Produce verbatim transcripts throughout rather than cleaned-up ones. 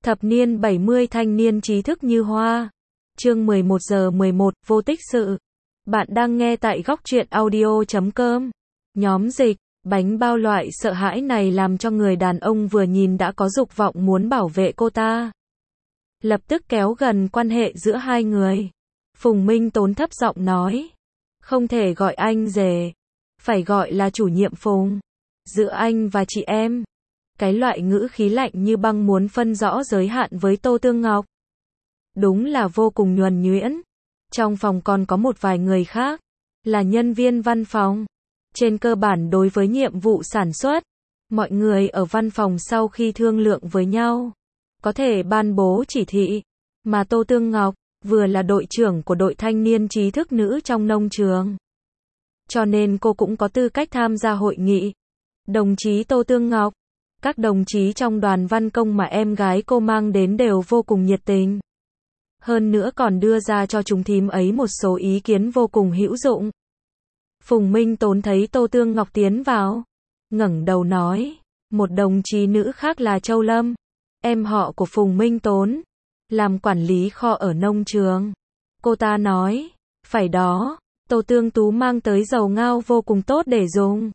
Thập niên bảy mươi thanh niên trí thức như hoa. Chương mười một giờ mười một, vô tích sự. Bạn đang nghe tại góc truyện audio chấm com. Nhóm dịch, bánh bao loại sợ hãi này làm cho người đàn ông vừa nhìn đã có dục vọng muốn bảo vệ cô ta. Lập tức kéo gần quan hệ giữa hai người. Phùng Minh Tốn thấp giọng nói. Không thể gọi anh rể. Phải gọi là chủ nhiệm Phùng. Giữa anh và chị em. Cái loại ngữ khí lạnh như băng muốn phân rõ giới hạn với Tô Tương Ngọc. Đúng là vô cùng nhuần nhuyễn. Trong phòng còn có một vài người khác. Là nhân viên văn phòng. Trên cơ bản đối với nhiệm vụ sản xuất. Mọi người ở văn phòng sau khi thương lượng với nhau. Có thể ban bố chỉ thị. Mà Tô Tương Ngọc, vừa là đội trưởng của đội thanh niên trí thức nữ trong nông trường. Cho nên cô cũng có tư cách tham gia hội nghị. Đồng chí Tô Tương Ngọc. Các đồng chí trong đoàn văn công mà em gái cô mang đến đều vô cùng nhiệt tình. Hơn nữa còn đưa ra cho chúng thím ấy một số ý kiến vô cùng hữu dụng. Phùng Minh Tốn thấy Tô Tương Ngọc tiến vào. Ngẩng đầu nói. Một đồng chí nữ khác là Châu Lâm. Em họ của Phùng Minh Tốn. Làm quản lý kho ở nông trường. Cô ta nói. Phải đó. Tô Tương Tú mang tới dầu ngao vô cùng tốt để dùng.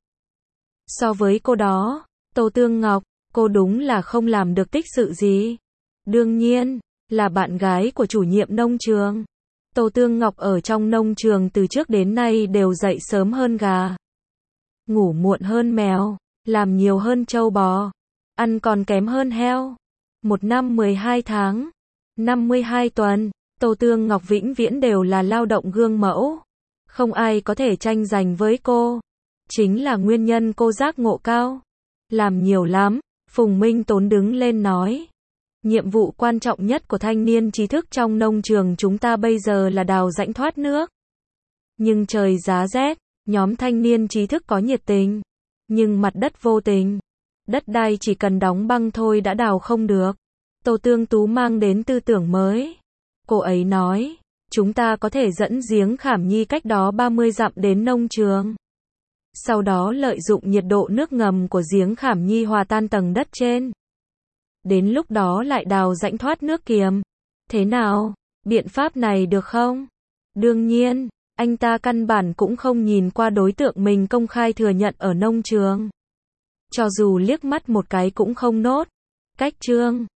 So với cô đó. Tô Tương Ngọc, cô đúng là không làm được tích sự gì. Đương nhiên, là bạn gái của chủ nhiệm nông trường. Tô Tương Ngọc ở trong nông trường từ trước đến nay đều dậy sớm hơn gà. Ngủ muộn hơn mèo, làm nhiều hơn trâu bò, ăn còn kém hơn heo. Một năm mười hai tháng, năm mươi hai tuần, Tô Tương Ngọc vĩnh viễn đều là lao động gương mẫu. Không ai có thể tranh giành với cô. Chính là nguyên nhân cô giác ngộ cao. Làm nhiều lắm, Phùng Minh Tốn đứng lên nói. Nhiệm vụ quan trọng nhất của thanh niên trí thức trong nông trường chúng ta bây giờ là đào rãnh thoát nước. Nhưng trời giá rét, nhóm thanh niên trí thức có nhiệt tình. Nhưng mặt đất vô tình. Đất đai chỉ cần đóng băng thôi đã đào không được. Tô Tương Tú mang đến tư tưởng mới. Cô ấy nói, chúng ta có thể dẫn giếng Khảm Nhi cách đó ba mươi dặm đến nông trường. Sau đó lợi dụng nhiệt độ nước ngầm của giếng Khảm Nhi hòa tan tầng đất trên. Đến lúc đó lại đào rãnh thoát nước kiềm. Thế nào? Biện pháp này được không? Đương nhiên, anh ta căn bản cũng không nhìn qua đối tượng mình công khai thừa nhận ở nông trường. Cho dù liếc mắt một cái cũng không nốt. Cách chương